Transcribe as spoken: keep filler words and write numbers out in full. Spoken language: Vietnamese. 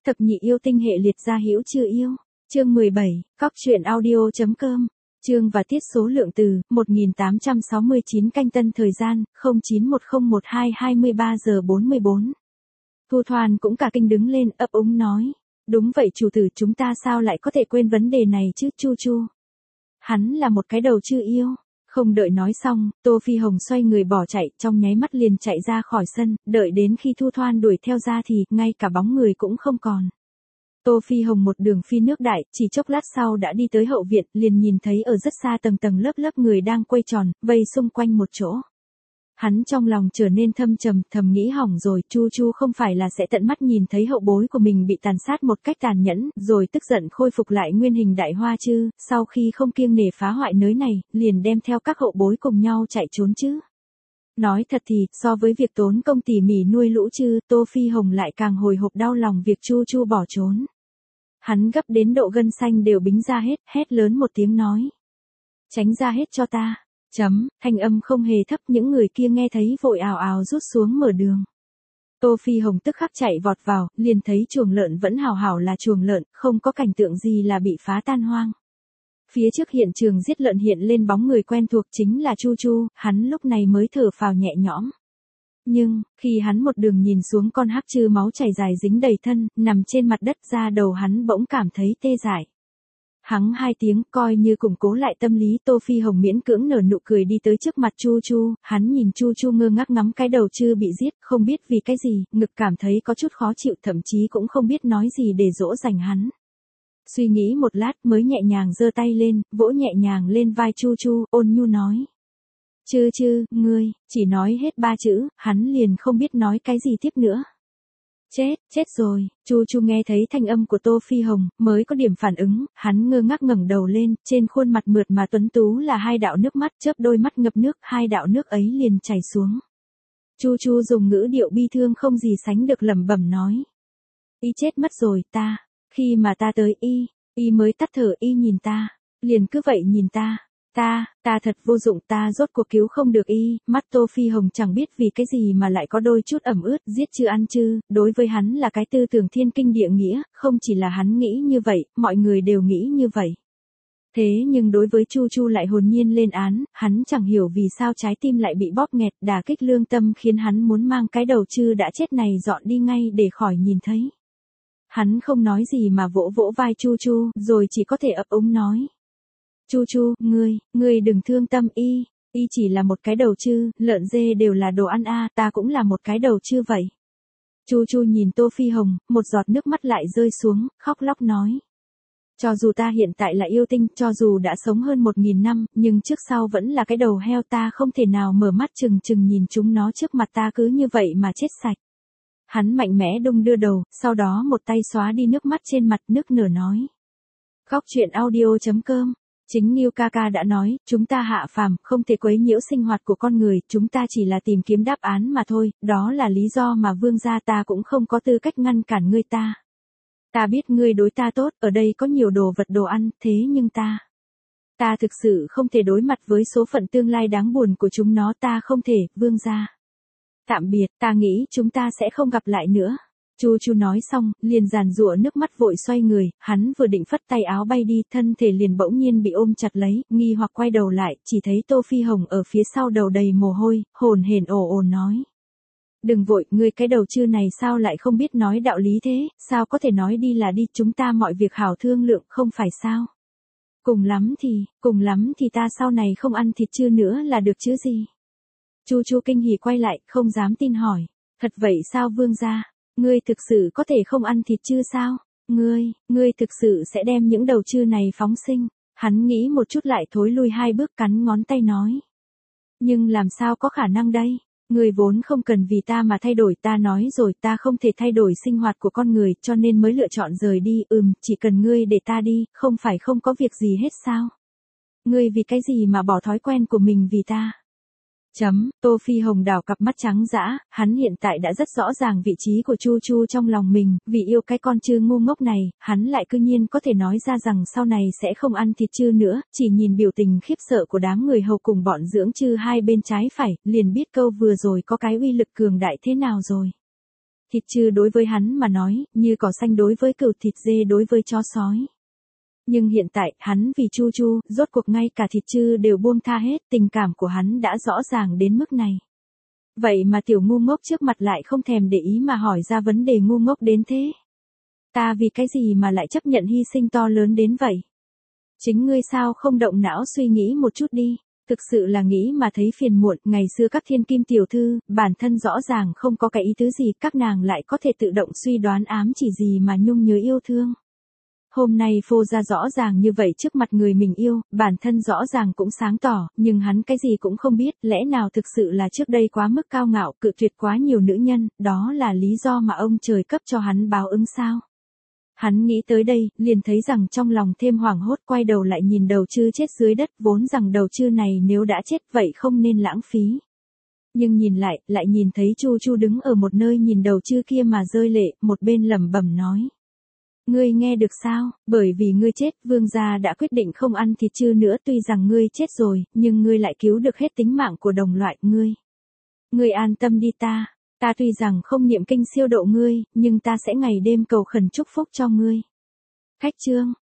Thập nhị yêu tinh hệ liệt gia hữu chưa yêu. Chương mười bảy, cóc truyện audio.com. Chương và tiết số lượng từ một nghìn tám trăm sáu mươi chín canh tân thời gian không chín một không một hai hai mươi ba giờ bốn mươi bốn. Thu Thoan cũng cả kinh đứng lên ấp úng nói. Đúng vậy chủ tử, chúng ta sao lại có thể quên vấn đề này chứ Chu Chu. Hắn là một cái đầu chưa yêu. Không đợi nói xong, Tô Phi Hồng xoay người bỏ chạy, trong nháy mắt liền chạy ra khỏi sân, đợi đến khi Thu Thoan đuổi theo ra thì ngay cả bóng người cũng không còn. Tô Phi Hồng một đường phi nước đại, chỉ chốc lát sau đã đi tới hậu viện, liền nhìn thấy ở rất xa tầng tầng lớp lớp người đang quay tròn, vây xung quanh một chỗ. Hắn trong lòng trở nên thâm trầm, thầm nghĩ hỏng rồi, Chu Chu không phải là sẽ tận mắt nhìn thấy hậu bối của mình bị tàn sát một cách tàn nhẫn, rồi tức giận khôi phục lại nguyên hình đại hoa chứ, sau khi không kiêng nể phá hoại nới này, liền đem theo các hậu bối cùng nhau chạy trốn chứ. Nói thật thì, so với việc tốn công tỉ mỉ nuôi lũ chứ, Tô Phi Hồng lại càng hồi hộp đau lòng việc Chu Chu bỏ trốn. Hắn gấp đến độ gân xanh đều bính ra hết, hét lớn một tiếng nói. Tránh ra hết cho ta. Chấm, thanh âm không hề thấp, những người kia nghe thấy vội ào ào rút xuống mở đường. Tô Phi Hồng tức khắc chạy vọt vào, liền thấy chuồng lợn vẫn hào hảo là chuồng lợn, không có cảnh tượng gì là bị phá tan hoang. Phía trước hiện trường giết lợn hiện lên bóng người quen thuộc chính là Chu Chu, hắn lúc này mới thở phào nhẹ nhõm. Nhưng, khi hắn một đường nhìn xuống con hắc trư máu chảy dài dính đầy thân, nằm trên mặt đất ra đầu hắn bỗng cảm thấy tê dại. Hắng hai tiếng coi như củng cố lại tâm lý, Tô Phi Hồng miễn cưỡng nở nụ cười đi tới trước mặt Chu Chu, hắn nhìn Chu Chu ngơ ngác ngắm cái đầu trư bị giết, không biết vì cái gì, ngực cảm thấy có chút khó chịu, thậm chí cũng không biết nói gì để dỗ dành hắn. Suy nghĩ một lát mới nhẹ nhàng giơ tay lên, vỗ nhẹ nhàng lên vai Chu Chu, ôn nhu nói. Chư chư, ngươi, chỉ nói hết ba chữ, hắn liền không biết nói cái gì tiếp nữa. Chết, chết rồi, Chu Chu nghe thấy thanh âm của Tô Phi Hồng, mới có điểm phản ứng, hắn ngơ ngác ngẩng đầu lên, trên khuôn mặt mượt mà tuấn tú là hai đạo nước mắt, chớp đôi mắt ngập nước, hai đạo nước ấy liền chảy xuống. Chu Chu dùng ngữ điệu bi thương không gì sánh được lẩm bẩm nói. Y chết mất rồi, ta, khi mà ta tới y, y mới tắt thở, y nhìn ta, liền cứ vậy nhìn ta. Ta, ta thật vô dụng, ta rốt cuộc cứu không được y, mắt Tô Phi Hồng chẳng biết vì cái gì mà lại có đôi chút ẩm ướt, giết chưa ăn chứ, đối với hắn là cái tư tưởng thiên kinh địa nghĩa, không chỉ là hắn nghĩ như vậy, mọi người đều nghĩ như vậy. Thế nhưng đối với Chu Chu lại hồn nhiên lên án, hắn chẳng hiểu vì sao trái tim lại bị bóp nghẹt, đả kích lương tâm khiến hắn muốn mang cái đầu trư đã chết này dọn đi ngay để khỏi nhìn thấy. Hắn không nói gì mà vỗ vỗ vai Chu Chu, rồi chỉ có thể ấp úng nói. Chu Chu, ngươi, ngươi đừng thương tâm y, y chỉ là một cái đầu trư, lợn dê đều là đồ ăn a, ta cũng là một cái đầu trư vậy. Chu Chu nhìn Tô Phi Hồng, một giọt nước mắt lại rơi xuống, khóc lóc nói. Cho dù ta hiện tại là yêu tinh, cho dù đã sống hơn một nghìn năm, nhưng trước sau vẫn là cái đầu heo, ta không thể nào mở mắt chừng chừng nhìn chúng nó trước mặt ta cứ như vậy mà chết sạch. Hắn mạnh mẽ đung đưa đầu, sau đó một tay xóa đi nước mắt trên mặt, nức nở nói. Cóc truyện audio.com. Chính Nghiêu ca ca đã nói, chúng ta hạ phàm, không thể quấy nhiễu sinh hoạt của con người, chúng ta chỉ là tìm kiếm đáp án mà thôi, đó là lý do mà vương gia ta cũng không có tư cách ngăn cản ngươi ta. Ta biết ngươi đối ta tốt, ở đây có nhiều đồ vật đồ ăn, thế nhưng ta... Ta thực sự không thể đối mặt với số phận tương lai đáng buồn của chúng nó, ta không thể, vương gia. Tạm biệt, ta nghĩ chúng ta sẽ không gặp lại nữa. Chu Chu nói xong, liền giàn giụa nước mắt vội xoay người, hắn vừa định phất tay áo bay đi, thân thể liền bỗng nhiên bị ôm chặt lấy, nghi hoặc quay đầu lại, chỉ thấy Tô Phi Hồng ở phía sau đầu đầy mồ hôi, hồn hển ồ ồ nói. Đừng vội, ngươi cái đầu trư này sao lại không biết nói đạo lý thế, sao có thể nói đi là đi, chúng ta mọi việc hảo thương lượng, không phải sao. Cùng lắm thì, cùng lắm thì ta sau này không ăn thịt trư nữa là được chứ gì. Chu Chu kinh hỉ quay lại, không dám tin hỏi. Thật vậy sao vương gia? Ngươi thực sự có thể không ăn thịt trư sao? Ngươi, ngươi thực sự sẽ đem những đầu trư này phóng sinh? Hắn nghĩ một chút lại thối lui hai bước cắn ngón tay nói. Nhưng làm sao có khả năng đây? Ngươi vốn không cần vì ta mà thay đổi, ta nói rồi, ta không thể thay đổi sinh hoạt của con người, cho nên mới lựa chọn rời đi, ừm, chỉ cần ngươi để ta đi, không phải không có việc gì hết sao? Ngươi vì cái gì mà bỏ thói quen của mình vì ta? Chấm, Tô Phi Hồng đảo cặp mắt trắng dã, hắn hiện tại đã rất rõ ràng vị trí của Chu Chu trong lòng mình, vì yêu cái con trư ngu ngốc này, hắn lại cư nhiên có thể nói ra rằng sau này sẽ không ăn thịt trư nữa, chỉ nhìn biểu tình khiếp sợ của đám người hầu cùng bọn dưỡng trư hai bên trái phải, liền biết câu vừa rồi có cái uy lực cường đại thế nào rồi. Thịt chư đối với hắn mà nói, như cỏ xanh đối với cừu, thịt dê đối với chó sói. Nhưng hiện tại, hắn vì Chu Chu, rốt cuộc ngay cả thịt chư đều buông tha hết, tình cảm của hắn đã rõ ràng đến mức này. Vậy mà tiểu ngu ngốc trước mặt lại không thèm để ý mà hỏi ra vấn đề ngu ngốc đến thế. Ta vì cái gì mà lại chấp nhận hy sinh to lớn đến vậy? Chính ngươi sao không động não suy nghĩ một chút đi, thực sự là nghĩ mà thấy phiền muộn, ngày xưa các thiên kim tiểu thư, bản thân rõ ràng không có cái ý tứ gì, các nàng lại có thể tự động suy đoán ám chỉ gì mà nhung nhớ yêu thương. Hôm nay phô ra rõ ràng như vậy trước mặt người mình yêu, bản thân rõ ràng cũng sáng tỏ, nhưng hắn cái gì cũng không biết, lẽ nào thực sự là trước đây quá mức cao ngạo, cự tuyệt quá nhiều nữ nhân, đó là lý do mà ông trời cấp cho hắn báo ứng sao? Hắn nghĩ tới đây, liền thấy rằng trong lòng thêm hoảng hốt, quay đầu lại nhìn đầu trư chết dưới đất, vốn rằng đầu trư này nếu đã chết vậy không nên lãng phí. Nhưng nhìn lại, lại nhìn thấy Chu Chu đứng ở một nơi nhìn đầu trư kia mà rơi lệ, một bên lẩm bẩm nói. Ngươi nghe được sao, bởi vì ngươi chết, vương gia đã quyết định không ăn thịt chư nữa, tuy rằng ngươi chết rồi, nhưng ngươi lại cứu được hết tính mạng của đồng loại, ngươi. Ngươi an tâm đi ta, ta tuy rằng không niệm kinh siêu độ ngươi, nhưng ta sẽ ngày đêm cầu khẩn chúc phúc cho ngươi. Khách trương,